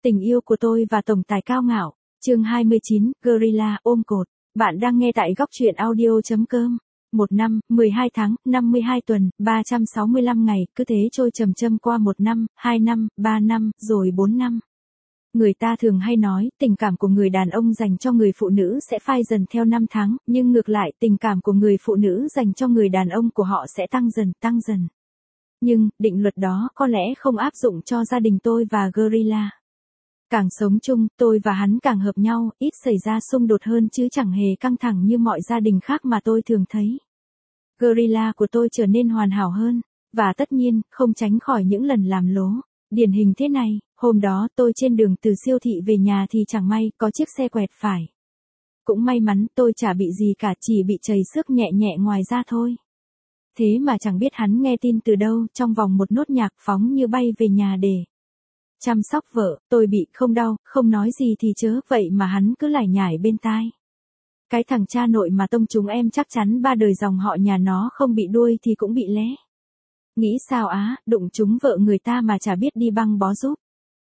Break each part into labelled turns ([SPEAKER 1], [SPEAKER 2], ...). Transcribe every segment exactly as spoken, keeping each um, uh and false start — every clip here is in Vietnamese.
[SPEAKER 1] Tình yêu của tôi và tổng tài cao ngạo. Chương hai mươi chín, Gorilla ôm cột. Bạn đang nghe tại góc truyện audio chấm com. Một năm, mười hai tháng, năm mươi hai tuần, ba trăm sáu mươi lăm ngày, cứ thế trôi chậm chậm qua một năm, hai năm, ba năm, rồi bốn năm. Người ta thường hay nói, tình cảm của người đàn ông dành cho người phụ nữ sẽ phai dần theo năm tháng, nhưng ngược lại, tình cảm của người phụ nữ dành cho người đàn ông của họ sẽ tăng dần, tăng dần. Nhưng, định luật đó có lẽ không áp dụng cho gia đình tôi và Gorilla. Càng sống chung, tôi và hắn càng hợp nhau, ít xảy ra xung đột hơn chứ chẳng hề căng thẳng như mọi gia đình khác mà tôi thường thấy. Gorilla của tôi trở nên hoàn hảo hơn, và tất nhiên, không tránh khỏi những lần làm lố. Điển hình thế này, hôm đó tôi trên đường từ siêu thị về nhà thì chẳng may, có chiếc xe quẹt phải. Cũng may mắn tôi chả bị gì cả, chỉ bị trầy xước nhẹ nhẹ ngoài da thôi. Thế mà chẳng biết hắn nghe tin từ đâu, trong vòng một nốt nhạc phóng như bay về nhà để chăm sóc vợ. Tôi bị không đau, không nói gì thì chớ, vậy mà hắn cứ lải nhải bên tai. Cái thằng cha nội mà tông chúng em chắc chắn ba đời dòng họ nhà nó không bị đuôi thì cũng bị lé. Nghĩ sao á, đụng chúng vợ người ta mà chả biết đi băng bó giúp.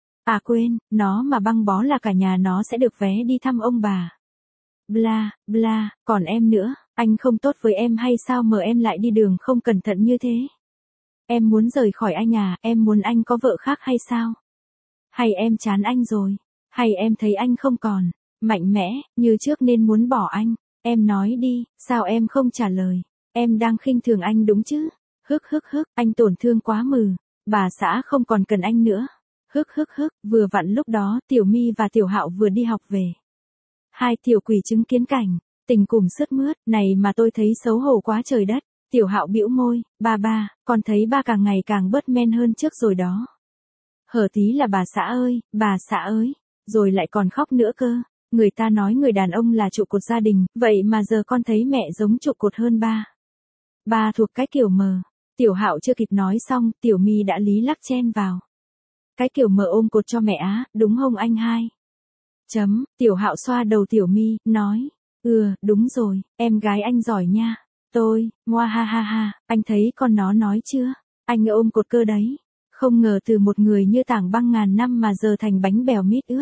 [SPEAKER 1] À quên, nó mà băng bó là cả nhà nó sẽ được vé đi thăm ông bà. Bla, bla, còn em nữa, anh không tốt với em hay sao mà em lại đi đường không cẩn thận như thế? Em muốn rời khỏi anh à, em muốn anh có vợ khác hay sao? Hay em chán anh rồi? Hay em thấy anh không còn mạnh mẽ như trước nên muốn bỏ anh? Em nói đi, sao em không trả lời? Em đang khinh thường anh đúng chứ? Hức hức hức, anh tổn thương quá mừ. Bà xã không còn cần anh nữa. Hức hức hức, vừa vặn lúc đó Tiểu My và Tiểu Hạo vừa đi học về. Hai tiểu quỷ chứng kiến cảnh tình cùng sướt mướt này mà tôi thấy xấu hổ quá trời đất. Tiểu Hạo bĩu môi, ba ba, con thấy ba càng ngày càng bớt men hơn trước rồi đó. Hở tí là bà xã ơi, bà xã ơi, rồi lại còn khóc nữa cơ. Người ta nói người đàn ông là trụ cột gia đình, vậy mà giờ con thấy mẹ giống trụ cột hơn ba. Ba thuộc cái kiểu mờ. Tiểu Hạo chưa kịp nói xong, Tiểu My đã lý lắc chen vào. Cái kiểu mờ ôm cột cho mẹ á, đúng không anh hai? Chấm, Tiểu Hạo xoa đầu Tiểu My, nói, ừ, đúng rồi, em gái anh giỏi nha. Tôi, ngoa ha ha ha, anh thấy con nó nói chưa? Anh ôm cột cơ đấy. Không ngờ từ một người như tảng băng ngàn năm mà giờ thành bánh bèo mít ướt.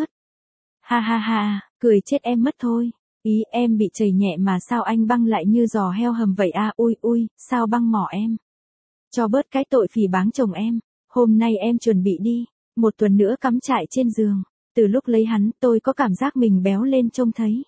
[SPEAKER 1] Ha ha ha, cười chết em mất thôi. Ý em bị chảy nhẹ mà sao anh băng lại như giò heo hầm vậy à, ui ui, sao băng mỏ em? Cho bớt cái tội phỉ báng chồng em, hôm nay em chuẩn bị đi, một tuần nữa cắm trại trên giường. Từ lúc lấy hắn tôi có cảm giác mình béo lên trông thấy.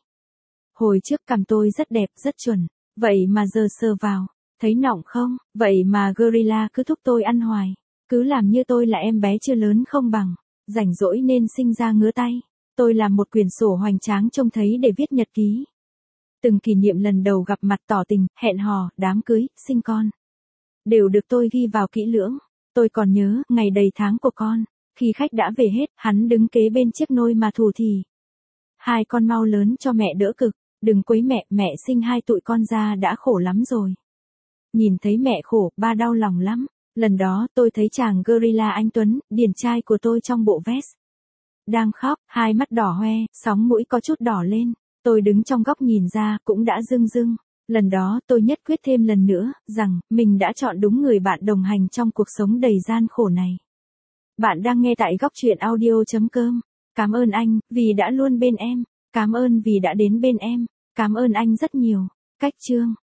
[SPEAKER 1] Hồi trước cằm tôi rất đẹp, rất chuẩn, vậy mà giờ sờ vào, thấy nọng không, vậy mà Gorilla cứ thúc tôi ăn hoài. Cứ làm như tôi là em bé chưa lớn không bằng, rảnh rỗi nên sinh ra ngứa tay. Tôi làm một quyển sổ hoành tráng trông thấy để viết nhật ký. Từng kỷ niệm lần đầu gặp mặt, tỏ tình, hẹn hò, đám cưới, sinh con. Đều được tôi ghi vào kỹ lưỡng. Tôi còn nhớ, ngày đầy tháng của con. Khi khách đã về hết, hắn đứng kế bên chiếc nôi mà thủ thì. Hai con mau lớn cho mẹ đỡ cực. Đừng quấy mẹ, mẹ sinh hai tụi con ra đã khổ lắm rồi. Nhìn thấy mẹ khổ, ba đau lòng lắm. Lần đó tôi thấy chàng Gorilla anh Tuấn, điển trai của tôi trong bộ vest. Đang khóc, hai mắt đỏ hoe, sóng mũi có chút đỏ lên. Tôi đứng trong góc nhìn ra, cũng đã rưng rưng. Lần đó tôi nhất quyết thêm lần nữa, rằng, mình đã chọn đúng người bạn đồng hành trong cuộc sống đầy gian khổ này. Bạn đang nghe tại góc truyện audio chấm com. Cảm ơn anh, vì đã luôn bên em. Cảm ơn vì đã đến bên em. Cảm ơn anh rất nhiều. Cách chương.